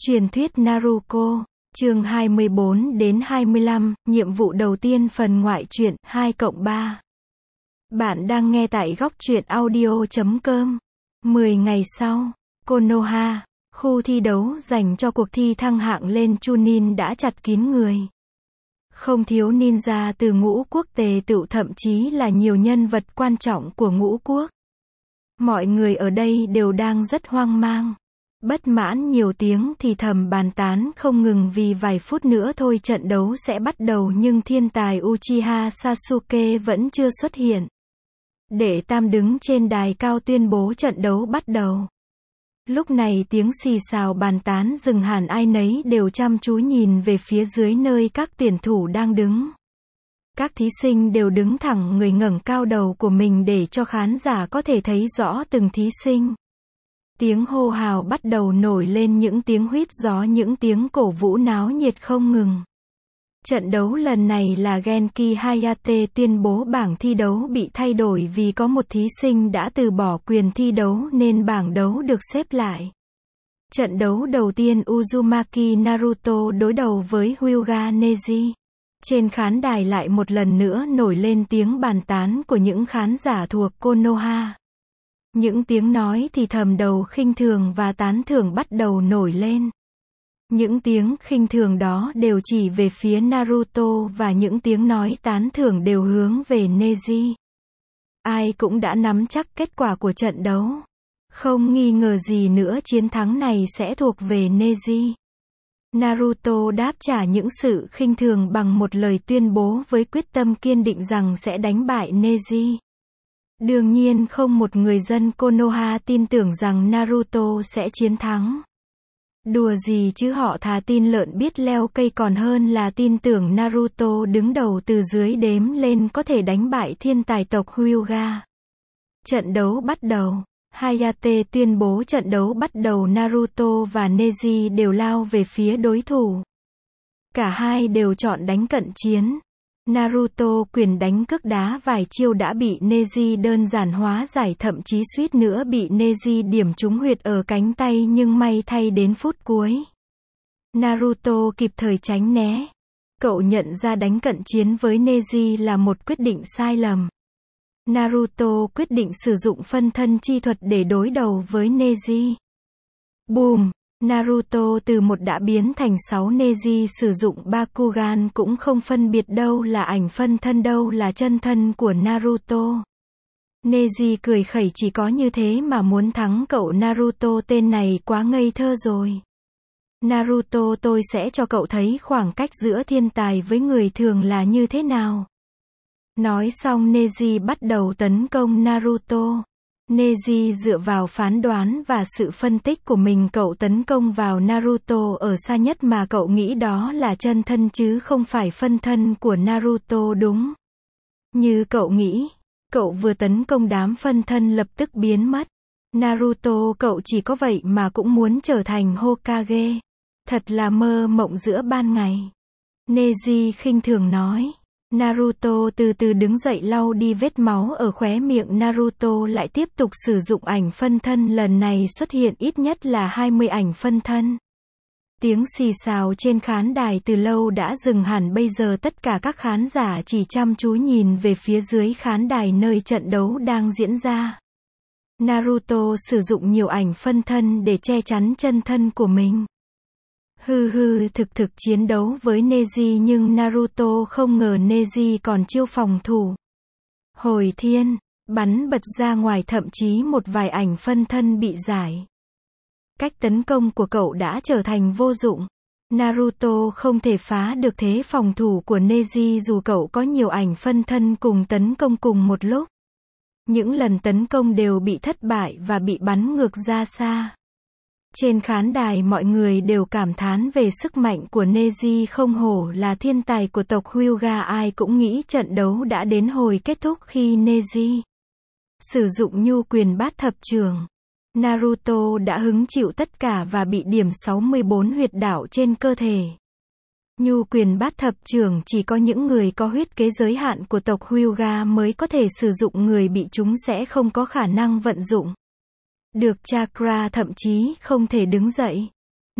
Truyền thuyết Naruto, chương 24 đến 25, nhiệm vụ đầu tiên phần ngoại truyện 2+3. Bạn đang nghe tại góc truyện audio.com. 10 ngày sau, Konoha, khu thi đấu dành cho cuộc thi thăng hạng lên Chunin đã chặt kín người. Không thiếu ninja từ ngũ quốc tề tựu, thậm chí là nhiều nhân vật quan trọng của ngũ quốc. Mọi người ở đây đều đang rất hoang mang. Bất mãn nhiều tiếng thì thầm bàn tán không ngừng vì vài phút nữa thôi trận đấu sẽ bắt đầu nhưng thiên tài Uchiha Sasuke vẫn chưa xuất hiện. Đệ Tam đứng trên đài cao tuyên bố trận đấu bắt đầu. Lúc này tiếng xì xào bàn tán dừng hẳn, ai nấy đều chăm chú nhìn về phía dưới nơi các tuyển thủ đang đứng. Các thí sinh đều đứng thẳng người, ngẩng cao đầu của mình để cho khán giả có thể thấy rõ từng thí sinh. Tiếng hô hào bắt đầu nổi lên, những tiếng huýt gió, những tiếng cổ vũ náo nhiệt không ngừng. Trận đấu lần này là Genki Hayate tuyên bố bảng thi đấu bị thay đổi vì có một thí sinh đã từ bỏ quyền thi đấu nên bảng đấu được xếp lại. Trận đấu đầu tiên Uzumaki Naruto đối đầu với Hyuga Neji. Trên khán đài lại một lần nữa nổi lên tiếng bàn tán của những khán giả thuộc Konoha. Những tiếng nói thì thầm đầu khinh thường và tán thưởng bắt đầu nổi lên. Những tiếng khinh thường đó đều chỉ về phía Naruto và những tiếng nói tán thưởng đều hướng về Neji. Ai cũng đã nắm chắc kết quả của trận đấu. Không nghi ngờ gì nữa chiến thắng này sẽ thuộc về Neji. Naruto đáp trả những sự khinh thường bằng một lời tuyên bố với quyết tâm kiên định rằng sẽ đánh bại Neji. Đương nhiên không một người dân Konoha tin tưởng rằng Naruto sẽ chiến thắng. Đùa gì chứ, họ thà tin lợn biết leo cây còn hơn là tin tưởng Naruto đứng đầu từ dưới đếm lên có thể đánh bại thiên tài tộc Hyuga. Trận đấu bắt đầu. Hayate tuyên bố trận đấu bắt đầu, Naruto và Neji đều lao về phía đối thủ. Cả hai đều chọn đánh cận chiến. Naruto quyền đánh cước đá vài chiêu đã bị Neji đơn giản hóa giải, thậm chí suýt nữa bị Neji điểm trúng huyệt ở cánh tay nhưng may thay đến phút cuối. Naruto kịp thời tránh né. Cậu nhận ra đánh cận chiến với Neji là một quyết định sai lầm. Naruto quyết định sử dụng phân thân chi thuật để đối đầu với Neji. Boom! Naruto từ một đã biến thành 6, Neji sử dụng Bakugan cũng không phân biệt đâu là ảnh phân thân đâu là chân thân của Naruto. Neji cười khẩy, chỉ có như thế mà muốn thắng cậu Naruto, tên này quá ngây thơ rồi. Naruto, tôi sẽ cho cậu thấy khoảng cách giữa thiên tài với người thường là như thế nào. Nói xong Neji bắt đầu tấn công Naruto. Neji dựa vào phán đoán và sự phân tích của mình, cậu tấn công vào Naruto ở xa nhất mà cậu nghĩ đó là chân thân chứ không phải phân thân của Naruto, đúng như cậu nghĩ. Cậu vừa tấn công đám phân thân lập tức biến mất. Naruto, cậu chỉ có vậy mà cũng muốn trở thành Hokage. Thật là mơ mộng giữa ban ngày. Neji khinh thường nói. Naruto từ từ đứng dậy lau đi vết máu ở khóe miệng. Naruto lại tiếp tục sử dụng ảnh phân thân, lần này xuất hiện ít nhất là 20 ảnh phân thân. Tiếng xì xào trên khán đài từ lâu đã dừng hẳn, bây giờ tất cả các khán giả chỉ chăm chú nhìn về phía dưới khán đài nơi trận đấu đang diễn ra. Naruto sử dụng nhiều ảnh phân thân để che chắn chân thân của mình. Thực chiến đấu với Neji nhưng Naruto không ngờ Neji còn chiêu phòng thủ. Hồi thiên, bắn bật ra ngoài, thậm chí một vài ảnh phân thân bị giải. Cách tấn công của cậu đã trở thành vô dụng. Naruto không thể phá được thế phòng thủ của Neji dù cậu có nhiều ảnh phân thân cùng tấn công cùng một lúc. Những lần tấn công đều bị thất bại và bị bắn ngược ra xa. Trên khán đài mọi người đều cảm thán về sức mạnh của Neji, không hổ là thiên tài của tộc Hyuga. Ai cũng nghĩ trận đấu đã đến hồi kết thúc khi Neji sử dụng nhu quyền bát thập trưởng. Naruto đã hứng chịu tất cả và bị điểm 64 huyệt đạo trên cơ thể. Nhu quyền bát thập trưởng chỉ có những người có huyết kế giới hạn của tộc Hyuga mới có thể sử dụng, người bị chúng sẽ không có khả năng vận dụng được chakra, thậm chí không thể đứng dậy.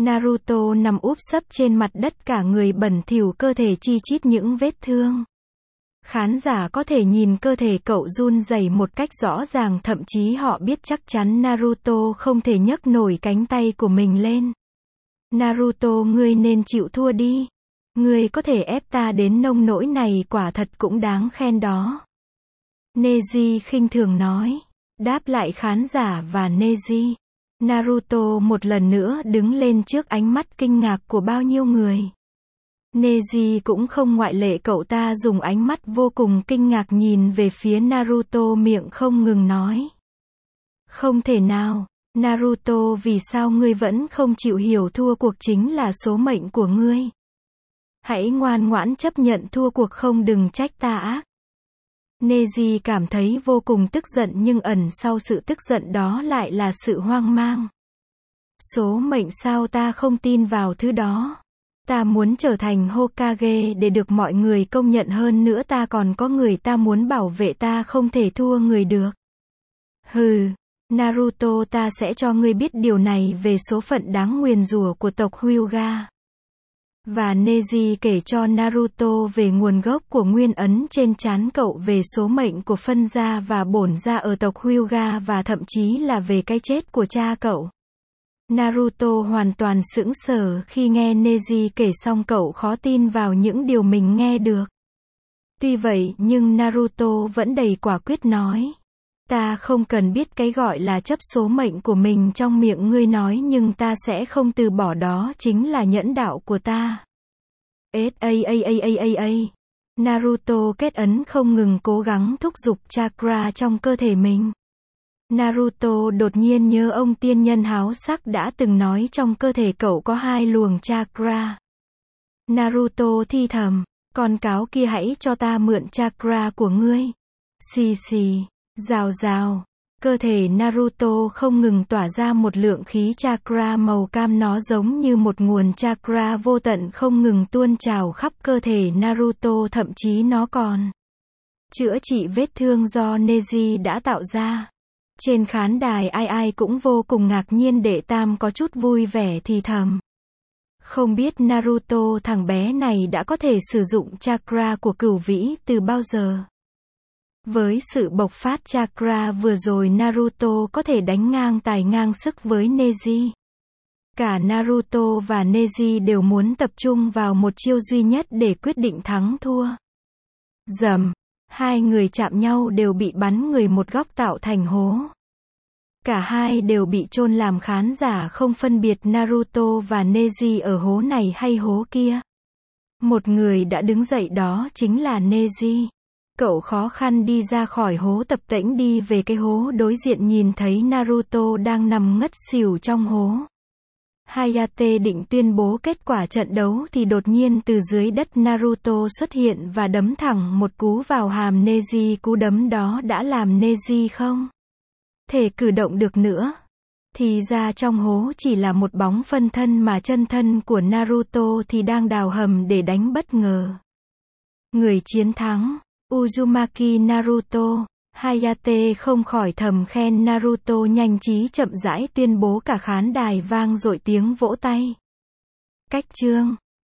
Naruto nằm úp sấp trên mặt đất, cả người bẩn thỉu, cơ thể chi chít những vết thương. Khán giả có thể nhìn cơ thể cậu run rẩy một cách rõ ràng, thậm chí họ biết chắc chắn Naruto không thể nhấc nổi cánh tay của mình lên. Naruto, ngươi nên chịu thua đi. Ngươi có thể ép ta đến nông nỗi này, quả thật cũng đáng khen đó. Neji khinh thường nói. Đáp lại khán giả và Neji, Naruto một lần nữa đứng lên trước ánh mắt kinh ngạc của bao nhiêu người. Neji cũng không ngoại lệ, cậu ta dùng ánh mắt vô cùng kinh ngạc nhìn về phía Naruto, miệng không ngừng nói. Không thể nào, Naruto, vì sao ngươi vẫn không chịu hiểu thua cuộc chính là số mệnh của ngươi? Hãy ngoan ngoãn chấp nhận thua cuộc, không đừng trách ta ác. Neji cảm thấy vô cùng tức giận, nhưng ẩn sau sự tức giận đó lại là sự hoang mang. Số mệnh sao? Ta không tin vào thứ đó. Ta muốn trở thành Hokage để được mọi người công nhận, hơn nữa ta còn có người ta muốn bảo vệ, ta không thể thua người được. Hừ, Naruto, ta sẽ cho ngươi biết điều này về số phận đáng nguyền rủa của tộc Hyuga. Và Neji kể cho Naruto về nguồn gốc của nguyên ấn trên trán cậu, về số mệnh của phân gia và bổn gia ở tộc Hyuga, và thậm chí là về cái chết của cha cậu. Naruto hoàn toàn sững sờ khi nghe Neji kể xong, cậu khó tin vào những điều mình nghe được. Tuy vậy nhưng Naruto vẫn đầy quả quyết nói. Ta không cần biết cái gọi là chấp số mệnh của mình trong miệng ngươi nói, nhưng ta sẽ không từ bỏ, đó chính là nhẫn đạo của ta. Naruto kết ấn không ngừng cố gắng thúc giục chakra trong cơ thể mình. Naruto đột nhiên nhớ ông tiên nhân háo sắc đã từng nói trong cơ thể cậu có 2 luồng chakra. Naruto thi thầm, con cáo kia, hãy cho ta mượn chakra của ngươi. Xì xì, rào rào, cơ thể Naruto không ngừng tỏa ra một lượng khí chakra màu cam, nó giống như một nguồn chakra vô tận không ngừng tuôn trào khắp cơ thể Naruto, thậm chí nó còn chữa trị vết thương do Neji đã tạo ra. Trên khán đài ai ai cũng vô cùng ngạc nhiên, đệ tam có chút vui vẻ thì thầm. Không biết Naruto, thằng bé này đã có thể sử dụng chakra của cửu vĩ từ bao giờ? Với sự bộc phát chakra vừa rồi, Naruto có thể đánh ngang tài ngang sức với Neji. Cả Naruto và Neji đều muốn tập trung vào một chiêu duy nhất để quyết định thắng thua. Rầm, 2 người chạm nhau đều bị bắn người một góc tạo thành hố. Cả hai đều bị chôn, làm khán giả không phân biệt Naruto và Neji ở hố này hay hố kia. Một người đã đứng dậy, đó chính là Neji. Cậu khó khăn đi ra khỏi hố, tập tễnh đi về cái hố đối diện, nhìn thấy Naruto đang nằm ngất xỉu trong hố. Hayate định tuyên bố kết quả trận đấu thì đột nhiên từ dưới đất Naruto xuất hiện và đấm thẳng một cú vào hàm Neji. Cú đấm đó đã làm Neji không thể cử động được nữa. Thì ra trong hố chỉ là một bóng phân thân, mà chân thân của Naruto thì đang đào hầm để đánh bất ngờ. Người chiến thắng, Uzumaki Naruto. Hayate không khỏi thầm khen Naruto nhanh trí chậm rãi tuyên bố, cả khán đài vang dội tiếng vỗ tay. Cách chương